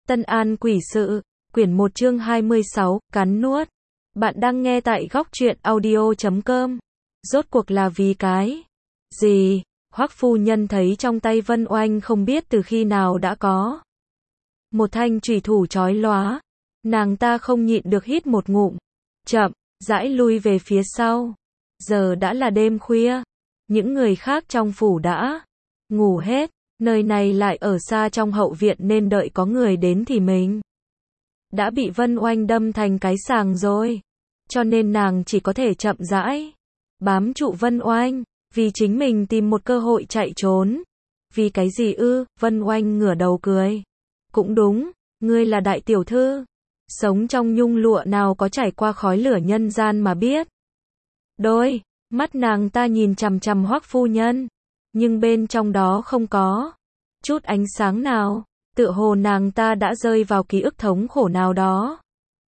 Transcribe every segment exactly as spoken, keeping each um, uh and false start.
Tân An Quỷ Sự, quyển một chương hai mươi sáu, cắn nuốt. Bạn đang nghe tại góc truyện audio chấm com. Rốt cuộc là vì cái gì? Hoắc phu nhân thấy trong tay Vân Oanh không biết từ khi nào đã có một thanh chủy thủ chói lóa. Nàng ta không nhịn được hít một ngụm, chậm rãi lui về phía sau. Giờ đã là đêm khuya, những người khác trong phủ đã ngủ hết, nơi này lại ở xa trong hậu viện nên đợi có người đến thì mình đã bị Vân Oanh đâm thành cái sàng rồi. Cho nên nàng chỉ có thể chậm rãi bám trụ Vân Oanh, vì chính mình tìm một cơ hội chạy trốn. Vì cái gì ư? Vân Oanh ngửa đầu cười. Cũng đúng, ngươi là đại tiểu thư, sống trong nhung lụa nào có trải qua khói lửa nhân gian mà biết. Đôi mắt nàng ta nhìn chằm chằm Hoắc phu nhân, nhưng bên trong đó không có chút ánh sáng nào, tựa hồ nàng ta đã rơi vào ký ức thống khổ nào đó.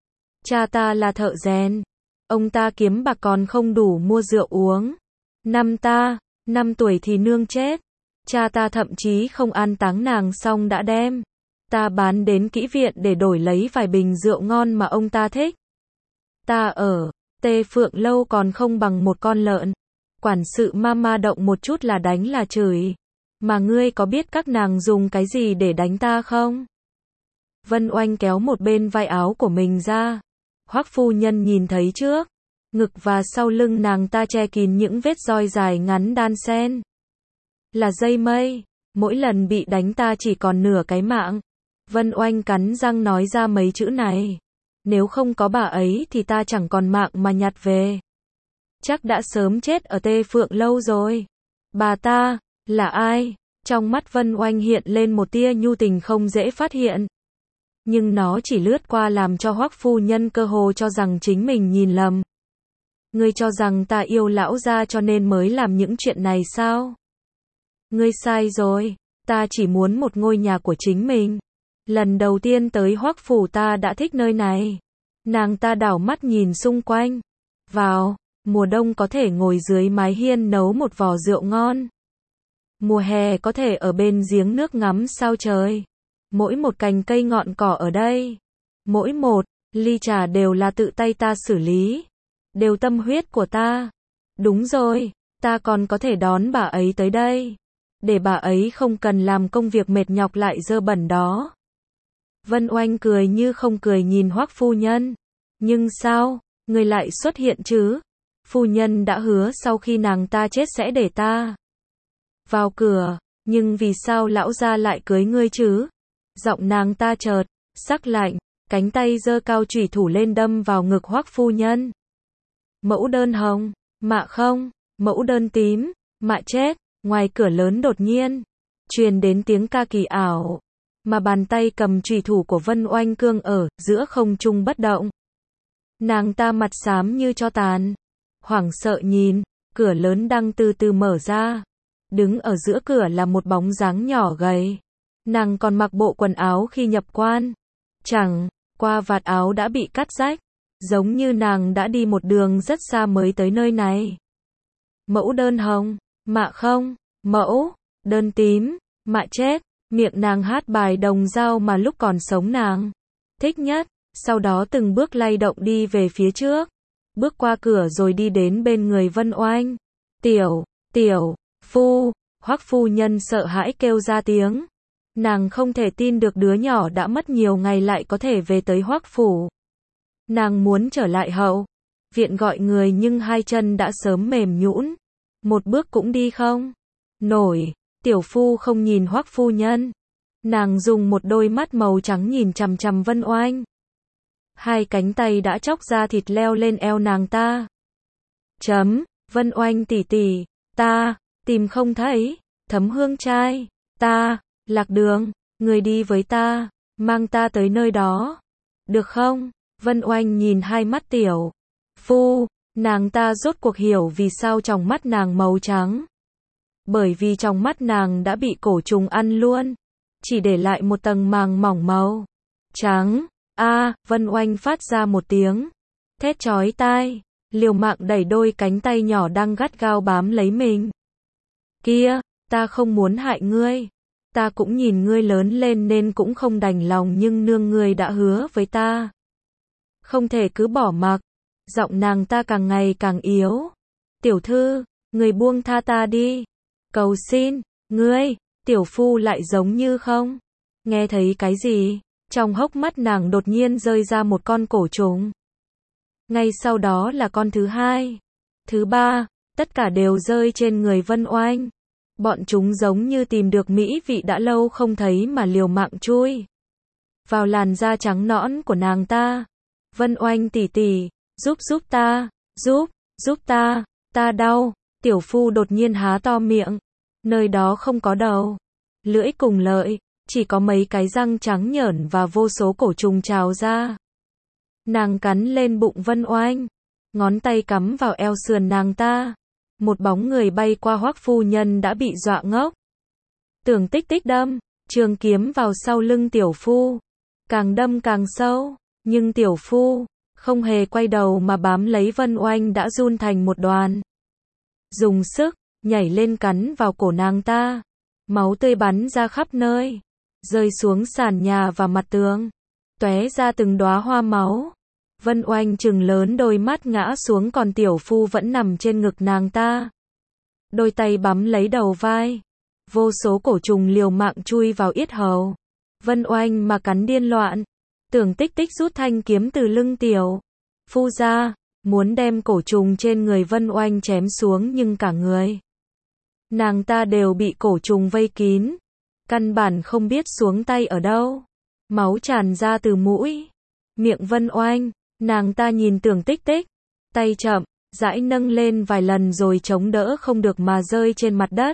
Cha ta là thợ rèn, ông ta kiếm bạc còn không đủ mua rượu uống. Năm ta, năm tuổi thì nương chết, cha ta thậm chí không an táng nàng xong đã đem ta bán đến kỹ viện để đổi lấy vài bình rượu ngon mà ông ta thích. Ta ở Tê Phượng lâu còn không bằng một con lợn. Quản sự mama động một chút là đánh là chửi. Mà ngươi có biết các nàng dùng cái gì để đánh ta không? Vân Oanh kéo một bên vai áo của mình ra. Hoắc phu nhân nhìn thấy trước, ngực và sau lưng nàng ta che kín những vết roi dài ngắn đan xen là dây mây. Mỗi lần bị đánh ta chỉ còn nửa cái mạng. Vân Oanh cắn răng nói ra mấy chữ này. Nếu không có bà ấy thì ta chẳng còn mạng mà nhặt về. Chắc đã sớm chết ở Tê Phượng lâu rồi. Bà ta, là ai? Trong mắt Vân Oanh hiện lên một tia nhu tình không dễ phát hiện. Nhưng nó chỉ lướt qua làm cho Hoắc phu nhân cơ hồ cho rằng chính mình nhìn lầm. Ngươi cho rằng ta yêu lão gia cho nên mới làm những chuyện này sao? Ngươi sai rồi, ta chỉ muốn một ngôi nhà của chính mình. Lần đầu tiên tới Hoắc phủ ta đã thích nơi này. Nàng ta đảo mắt nhìn xung quanh. Vào mùa đông có thể ngồi dưới mái hiên nấu một vò rượu ngon. Mùa hè có thể ở bên giếng nước ngắm sao trời. Mỗi một cành cây ngọn cỏ ở đây, mỗi một ly trà đều là tự tay ta xử lý, đều tâm huyết của ta. Đúng rồi, ta còn có thể đón bà ấy tới đây, để bà ấy không cần làm công việc mệt nhọc lại dơ bẩn đó. Vân Oanh cười như không cười nhìn Hoắc phu nhân. Nhưng sao, người lại xuất hiện chứ? Phu nhân đã hứa sau khi nàng ta chết sẽ để ta vào cửa, nhưng vì sao lão gia lại cưới ngươi chứ? Giọng nàng ta chợt sắc lạnh, cánh tay giơ cao chủy thủ lên đâm vào ngực Hoắc phu nhân. Mẫu đơn hồng, mạ không, mẫu đơn tím, mạ chết. Ngoài cửa lớn đột nhiên truyền đến tiếng ca kỳ ảo, mà bàn tay cầm chủy thủ của Vân Oanh cương ở giữa không trung bất động. Nàng ta mặt xám như tro tàn, hoảng sợ nhìn, cửa lớn đang từ từ mở ra. Đứng ở giữa cửa là một bóng dáng nhỏ gầy. Nàng còn mặc bộ quần áo khi nhập quan. Chẳng qua vạt áo đã bị cắt rách, giống như nàng đã đi một đường rất xa mới tới nơi này. Mẫu đơn hồng, mạ không, mẫu đơn tím, mạ chết. Miệng nàng hát bài đồng dao mà lúc còn sống nàng thích nhất. Sau đó từng bước lay động đi về phía trước, bước qua cửa rồi đi đến bên người Vân Oanh. Tiểu, tiểu phu, Hoắc phu nhân sợ hãi kêu ra tiếng. Nàng không thể tin được đứa nhỏ đã mất nhiều ngày lại có thể về tới Hoắc phủ. Nàng muốn trở lại hậu viện gọi người nhưng hai chân đã sớm mềm nhũn, một bước cũng đi không nổi. Tiểu phu không nhìn Hoắc phu nhân, nàng dùng một đôi mắt màu trắng nhìn chằm chằm Vân Oanh. Hai cánh tay đã chóc ra thịt leo lên eo nàng ta. Chấm, Vân Oanh tỷ tỷ, ta tìm không thấy Thấm Hương trai, ta lạc đường, người đi với ta, mang ta tới nơi đó, được không? Vân Oanh nhìn hai mắt tiểu phu, nàng ta rốt cuộc hiểu vì sao trong mắt nàng màu trắng. Bởi vì trong mắt nàng đã bị cổ trùng ăn luôn, chỉ để lại một tầng màng mỏng màu trắng. A, à, Vân Oanh phát ra một tiếng thét chói tai, liều mạng đẩy đôi cánh tay nhỏ đang gắt gao bám lấy mình. Kia, ta không muốn hại ngươi. Ta cũng nhìn ngươi lớn lên nên cũng không đành lòng nhưng nương ngươi đã hứa với ta. Không thể cứ bỏ mặc. Giọng nàng ta càng ngày càng yếu. Tiểu thư, người buông tha ta đi. Cầu xin, ngươi, tiểu phu lại giống như không. Nghe thấy cái gì? Trong hốc mắt nàng đột nhiên rơi ra một con cổ trùng. Ngay sau đó là con thứ hai, thứ ba, tất cả đều rơi trên người Vân Oanh. Bọn chúng giống như tìm được mỹ vị đã lâu không thấy mà liều mạng chui vào làn da trắng nõn của nàng ta. Vân Oanh tỷ tỷ, giúp giúp ta, giúp, giúp ta, ta đau. Tiểu phu đột nhiên há to miệng, nơi đó không có đầu, lưỡi cùng lợi, chỉ có mấy cái răng trắng nhởn và vô số cổ trùng trào ra. Nàng cắn lên bụng Vân Oanh, ngón tay cắm vào eo sườn nàng ta. Một bóng người bay qua, Hoắc phu nhân đã bị dọa ngốc. Tưởng Tích Tích đâm trường kiếm vào sau lưng tiểu phu, càng đâm càng sâu, nhưng tiểu phu không hề quay đầu mà bám lấy Vân Oanh đã run thành một đoàn. Dùng sức nhảy lên cắn vào cổ nàng ta, máu tươi bắn ra khắp nơi, rơi xuống sàn nhà và mặt tường, tóe ra từng đóa hoa máu. Vân Oanh trừng lớn đôi mắt ngã xuống, còn tiểu phu vẫn nằm trên ngực nàng ta. Đôi tay bám lấy đầu vai. Vô số cổ trùng liều mạng chui vào yết hầu Vân Oanh mà cắn điên loạn. Tưởng Tích Tích rút thanh kiếm từ lưng tiểu phu ra, muốn đem cổ trùng trên người Vân Oanh chém xuống, nhưng cả người nàng ta đều bị cổ trùng vây kín, căn bản không biết xuống tay ở đâu. Máu tràn ra từ mũi, miệng Vân Oanh. Nàng ta nhìn Tưởng Tích Tích, tay chậm rãi nâng lên vài lần rồi chống đỡ không được mà rơi trên mặt đất.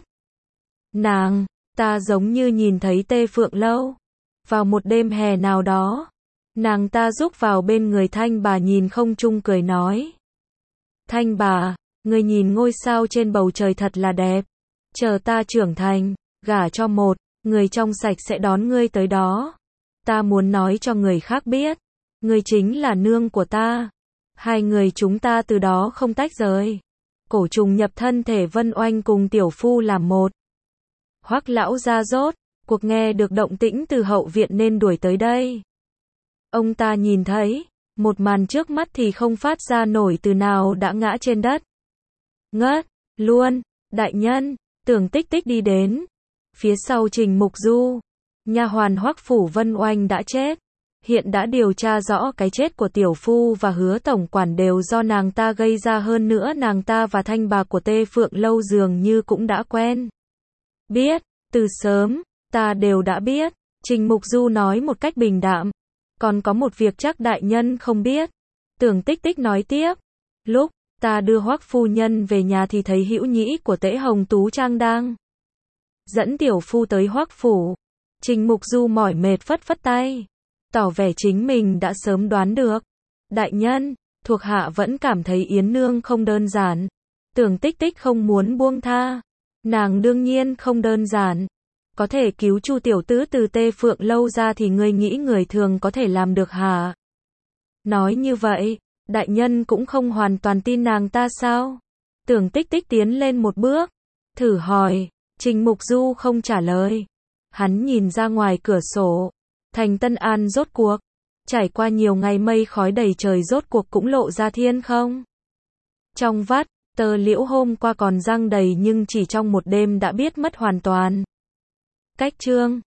Nàng ta giống như nhìn thấy Tê Phượng Lâu. Vào một đêm hè nào đó, nàng ta rúc vào bên người Thanh bà, nhìn không trung cười nói: Thanh bà, người nhìn ngôi sao trên bầu trời thật là đẹp. Chờ ta trưởng thành, gả cho một người trong sạch sẽ đón ngươi tới đó. Ta muốn nói cho người khác biết, ngươi chính là nương của ta. Hai người chúng ta từ đó không tách rời. Cổ trùng nhập thân thể Vân Oanh cùng tiểu phu làm một. Hoắc lão gia rốt cuộc nghe được động tĩnh từ hậu viện nên đuổi tới đây. Ông ta nhìn thấy một màn trước mắt thì không phát ra nổi từ nào đã ngã trên đất. Ngất luôn. Đại nhân. Tưởng Tích Tích đi đến. Phía sau Trình Mục Du, nha hoàn Hoắc phủ Vân Oanh đã chết. Hiện đã điều tra rõ cái chết của tiểu phu và Hứa tổng quản đều do nàng ta gây ra, hơn nữa nàng ta và Thanh bà của Tê Phượng Lâu dường như cũng đã quen biết, từ sớm, ta đều đã biết. Trình Mục Du nói một cách bình đạm. Còn có một việc chắc đại nhân không biết. Tưởng Tích Tích nói tiếp. Lúc ta đưa Hoắc phu nhân về nhà thì thấy hữu nhĩ của Tễ Hồng Tú Trang đang dẫn tiểu phu tới Hoắc phủ. Trình Mục Du mỏi mệt phất phất tay, tỏ vẻ chính mình đã sớm đoán được. Đại nhân, thuộc hạ vẫn cảm thấy Yến nương không đơn giản. Tưởng Tích Tích không muốn buông tha. Nàng đương nhiên không đơn giản. Có thể cứu Chu tiểu tứ từ Tê Phượng Lâu ra thì ngươi nghĩ người thường có thể làm được hả? Nói như vậy, đại nhân cũng không hoàn toàn tin nàng ta sao? Tưởng Tích Tích tiến lên một bước, thử hỏi. Trình Mục Du không trả lời. Hắn nhìn ra ngoài cửa sổ. Thành Tân An rốt cuộc, trải qua nhiều ngày mây khói đầy trời, rốt cuộc cũng lộ ra thiên không. Trong vắt, tơ liễu hôm qua còn răng đầy nhưng chỉ trong một đêm đã biết mất hoàn toàn. Cách chương